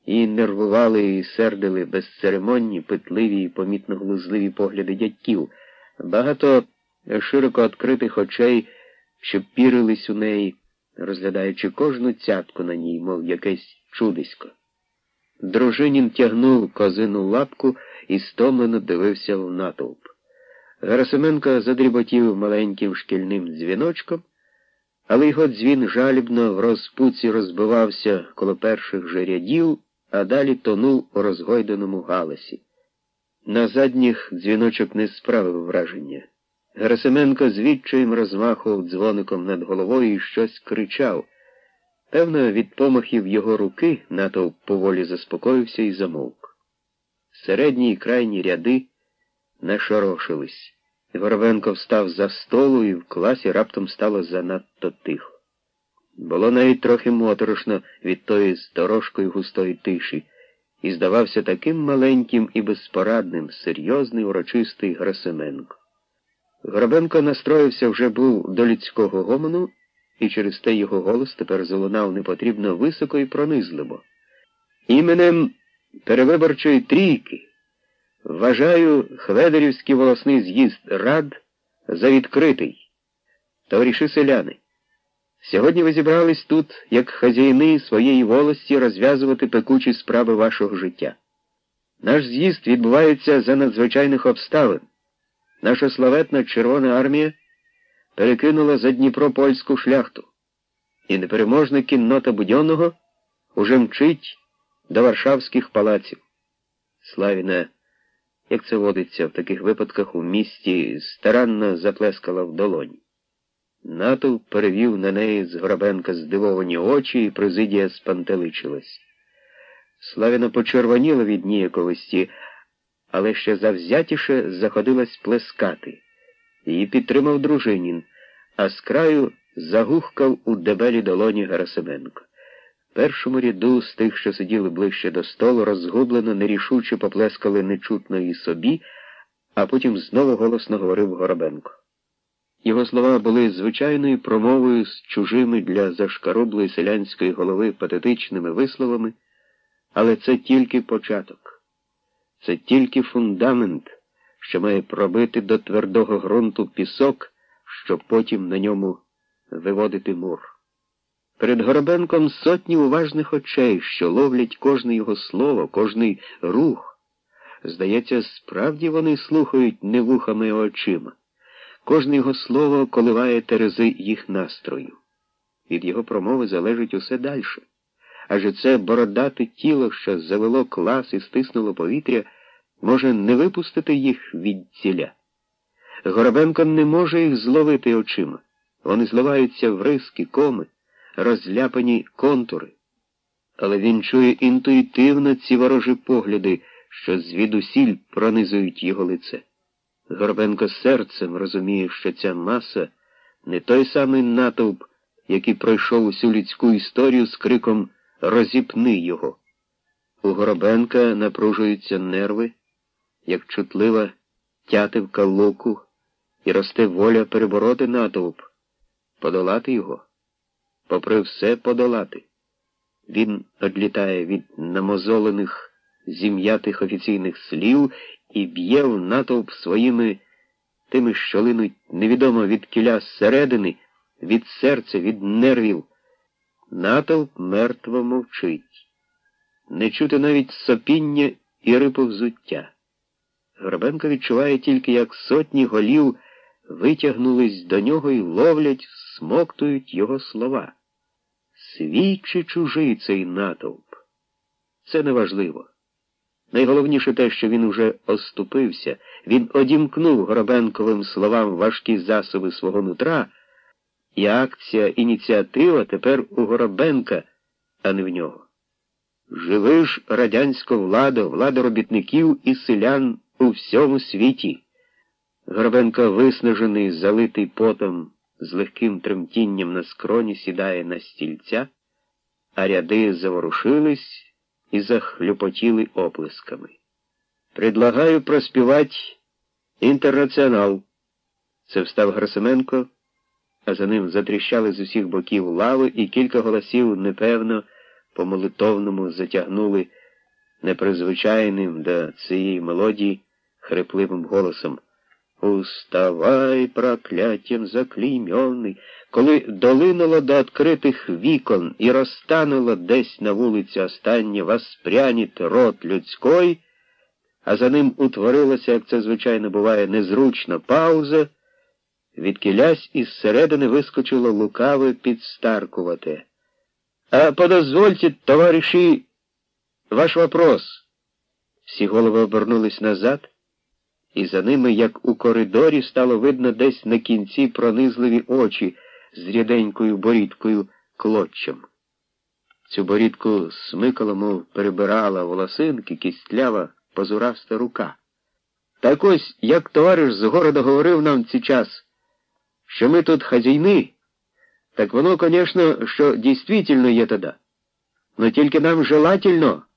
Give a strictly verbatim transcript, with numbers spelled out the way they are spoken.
Її нервували і сердили безцеремонні, питливі і помітно глузливі погляди дядьків, багато широко відкритих очей, що пірились у неї, розглядаючи кожну цятку на ній, мов якесь чудисько. Дружинін тягнув козину лапку і стомлено дивився в натовп. Герасименко задріботів маленьким шкільним дзвіночком, але його дзвін жалібно в розпуці розбивався коло перших же рядів, а далі тонув у розгойданому галасі. На задніх дзвіночок не справив враження. Герасименко з відчаєм розмахував дзвоником над головою і щось кричав. Певно, від помахів його руки натовп поволі заспокоївся і замовк. Середні і крайні ряди нашорошились. Горобенко встав за столу, і в класі раптом стало занадто тихо. Було навіть трохи моторошно від тої сторожкої густої тиші, і здавався таким маленьким і безпорадним, серйозний, урочистий Герасименко. Горобенко настроївся вже був до людського гомону, і через те його голос тепер залунав непотрібно високо і пронизливо. Іменем перевиборчої трійки вважаю Хведерівський волосний з'їзд рад за відкритий. Товариші селяни, сьогодні ви зібрались тут, як хазяїни своєї волості, розв'язувати пекучі справи вашого життя. Наш з'їзд відбувається за надзвичайних обставин. Наша славетна Червона армія перекинула за Дніпро польську шляхту, і непереможна кіннота Будьонного уже мчить до варшавських палаців. Славіна, як це водиться в таких випадках у місті, старанно заплескала в долоні. Натовп перевів на неї з Горобенка здивовані очі, і президія спантеличилась. Славіна почервоніла від ніяковості, але ще завзятіше заходилась плескати. Її підтримав Дружинін, а з краю загухкав у дебелі долоні Герасименко. В першому ряду з тих, що сиділи ближче до столу, розгублено, нерішуче поплескали нечутно і собі, а потім знову голосно говорив Горобенко. Його слова були звичайною промовою з чужими для зашкарублої селянської голови патетичними висловами, але це тільки початок. Це тільки фундамент, що має пробити до твердого ґрунту пісок, щоб потім на ньому виводити мур. Перед Горобенком сотні уважних очей, що ловлять кожне його слово, кожний рух. Здається, справді вони слухають не вухами, а очима. Кожне його слово коливає терези їх настрою. Від його промови залежить усе дальше. Адже це бородате тіло, що завело клас і стиснуло повітря, може не випустити їх відціля. Горобенко не може їх зловити очима. Вони зливаються в риски, коми, розляпані контури. Але він чує інтуїтивно ці ворожі погляди, що звідусіль пронизують його лице. Горобенко серцем розуміє, що ця маса не той самий натовп, який пройшов усю людську історію з криком «Розіпни його». У Горобенка напружуються нерви, як чутлива тятивка луку, і росте воля перебороти натовп, подолати його, попри все подолати. Він одлітає від намозолених, зім'ятих офіційних слів і б'є в натовп своїми тими, що линуть невідомо від кіля зсередини, від серця, від нервів. Натовп мертво мовчить. Не чути навіть сопіння і рипу взуття. Горобенко відчуває тільки, як сотні голів витягнулись до нього і ловлять, всмоктують його слова. Свій чи чужий цей натовп? Це неважливо. Найголовніше те, що він уже оступився, він одімкнув Горобенковим словам важкі засоби свого нутра, і акція, ініціатива тепер у Горобенка, а не в нього. Живи ж радянська влада, влада робітників і селян у всьому світі. Горобенко, виснажений, залитий потом, з легким тремтінням на скроні сідає на стільця, а ряди заворушились і захлюпотіли оплесками. «Предлагаю проспівать «Інтернаціонал». Це встав Герасименко, а за ним затріщали з усіх боків лави, і кілька голосів непевно по молитовному затягнули непризвичайним до цієї мелодії хрипливим голосом. «Уставай, прокляттям заклеймьоний!» Коли долинуло до відкритих вікон і розтануло десь на вулиці останнє «Воспрянет род людський», а за ним утворилася, як це звичайно буває, незручна пауза, відкілясь із середини вискочило лукаве підстаркувате. «А подозвольте, товариші, ваш вопрос!» Всі голови обернулись назад, і за ними, як у коридорі, стало видно десь на кінці пронизливі очі з ріденькою борідкою клоччям. Цю борідку смикала, мов перебирала волосинки, кістлява, позураста рука. Так ось, як товариш з города говорив нам ці час, що ми тут хазяйни, так воно, конечно, що дійсно є тоді. Но тільки нам желательно,